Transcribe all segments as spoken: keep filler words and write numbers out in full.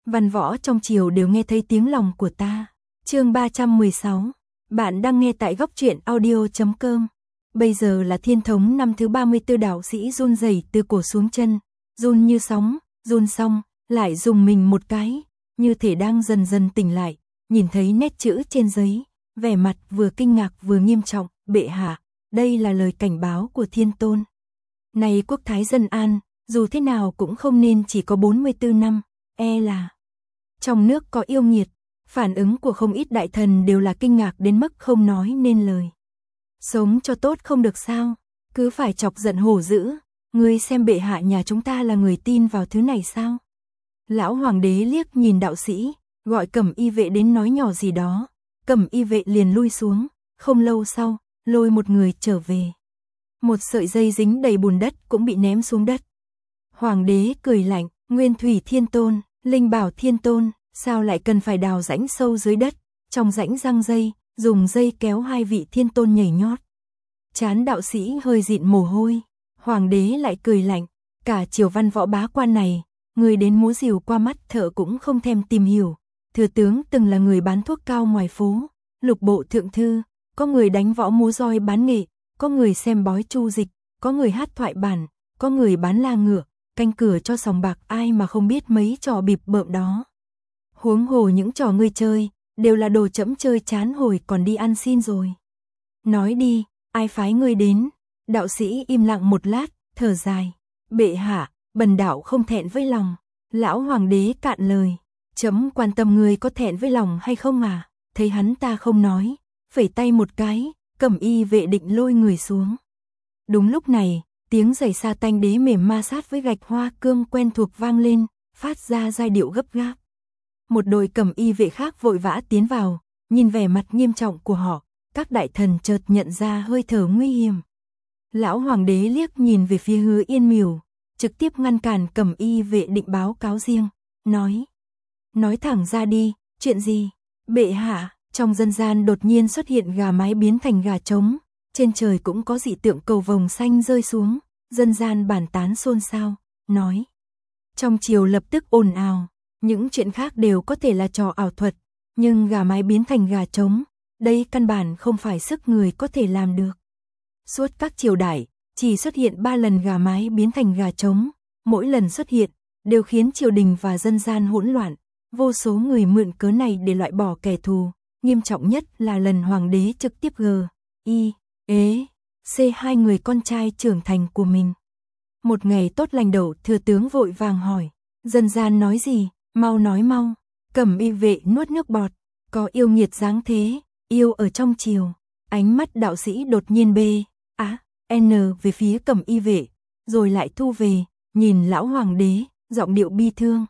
Văn võ trong triều đều nghe thấy tiếng lòng của ta. Chương ba trăm mười sáu. Bạn đang nghe tại góc truyện audio chấm com. Bây giờ là Thiên Thống năm thứ ba mươi tư, đạo sĩ run rẩy từ cổ xuống chân, run như sóng, run xong, lại dùng mình một cái, như thể đang dần dần tỉnh lại, nhìn thấy nét chữ trên giấy, vẻ mặt vừa kinh ngạc vừa nghiêm trọng. Bệ hạ, đây là lời cảnh báo của Thiên Tôn. Này quốc thái dân an, dù thế nào cũng không nên chỉ có bốn mươi tư năm, e là trong nước có yêu nghiệt. Phản ứng của không ít đại thần đều là kinh ngạc đến mức không nói nên lời. Sống cho tốt không được sao, cứ phải chọc giận hổ dữ, ngươi xem bệ hạ nhà chúng ta là người tin vào thứ này sao? Lão hoàng đế liếc nhìn đạo sĩ, gọi Cẩm y vệ đến nói nhỏ gì đó, Cẩm y vệ liền lui xuống, không lâu sau, lôi một người trở về. Một sợi dây dính đầy bùn đất cũng bị ném xuống đất. Hoàng đế cười lạnh, Nguyên Thủy Thiên Tôn, Linh Bảo Thiên Tôn, sao lại cần phải đào rãnh sâu dưới đất, trong rãnh răng dây, dùng dây kéo hai vị thiên tôn nhảy nhót. Trán đạo sĩ hơi dịn mồ hôi, hoàng đế lại cười lạnh, cả triều văn võ bá quan này, người đến múa rìu qua mắt thợ cũng không thèm tìm hiểu. Thừa tướng từng là người bán thuốc cao ngoài phố, lục bộ thượng thư, có người đánh võ múa roi bán nghệ, có người xem bói chu dịch, có người hát thoại bản, có người bán la ngựa, canh cửa cho sòng bạc, ai mà không biết mấy trò bịp bợm đó. Huống hồ những trò ngươi chơi, đều là đồ chẫm chơi chán hồi còn đi ăn xin rồi. Nói đi, ai phái ngươi đến? Đạo sĩ im lặng một lát, thở dài. Bệ hạ, bần đạo không thẹn với lòng. Lão hoàng đế cạn lời. Chấm quan tâm ngươi có thẹn với lòng hay không à? Thấy hắn ta không nói, phẩy tay một cái, Cẩm y vệ định lôi người xuống. Đúng lúc này, tiếng giày sa tanh đế mềm ma sát với gạch hoa cương quen thuộc vang lên, phát ra giai điệu gấp gáp. Một đội Cẩm y vệ khác vội vã tiến vào, nhìn vẻ mặt nghiêm trọng của họ, các đại thần chợt nhận ra hơi thở nguy hiểm. Lão hoàng đế liếc nhìn về phía Hứa Yên Miểu, trực tiếp ngăn cản Cẩm y vệ định báo cáo riêng, nói: "Nói thẳng ra đi, chuyện gì?" "Bệ hạ, trong dân gian đột nhiên xuất hiện gà mái biến thành gà trống, trên trời cũng có dị tượng cầu vồng xanh rơi xuống." Dân gian bàn tán xôn xao, nói. Trong triều lập tức ồn ào. Những chuyện khác đều có thể là trò ảo thuật, nhưng gà mái biến thành gà trống, đây căn bản không phải sức người có thể làm được. Suốt các triều đại, chỉ xuất hiện ba lần gà mái biến thành gà trống, mỗi lần xuất hiện, đều khiến triều đình và dân gian hỗn loạn, vô số người mượn cớ này để loại bỏ kẻ thù, nghiêm trọng nhất là lần hoàng đế trực tiếp G, I, ế, C hai người con trai trưởng thành của mình. Một ngày tốt lành đầu, thừa tướng vội vàng hỏi, dân gian nói gì? Mau nói mau. Cẩm y vệ nuốt nước bọt, có yêu nghiệt dáng thế, yêu ở trong triều. Ánh mắt đạo sĩ đột nhiên B, á, N về phía Cẩm y vệ, rồi lại thu về, nhìn lão hoàng đế, giọng điệu bi thương.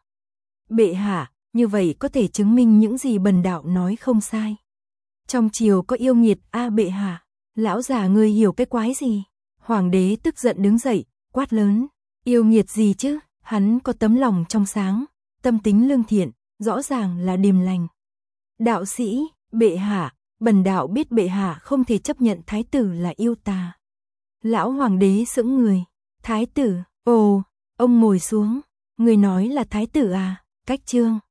Bệ hạ, như vậy có thể chứng minh những gì bần đạo nói không sai. Trong triều có yêu nghiệt, a bệ hạ, lão già ngươi hiểu cái quái gì? Hoàng đế tức giận đứng dậy, quát lớn, yêu nghiệt gì chứ, hắn có tấm lòng trong sáng, tâm tính lương thiện, rõ ràng là điềm lành. Đạo sĩ, bệ hạ, bần đạo biết bệ hạ không thể chấp nhận thái tử là yêu tà. Lão hoàng đế sững người, thái tử, ồ, ông ngồi xuống, người nói là thái tử à, cách chương.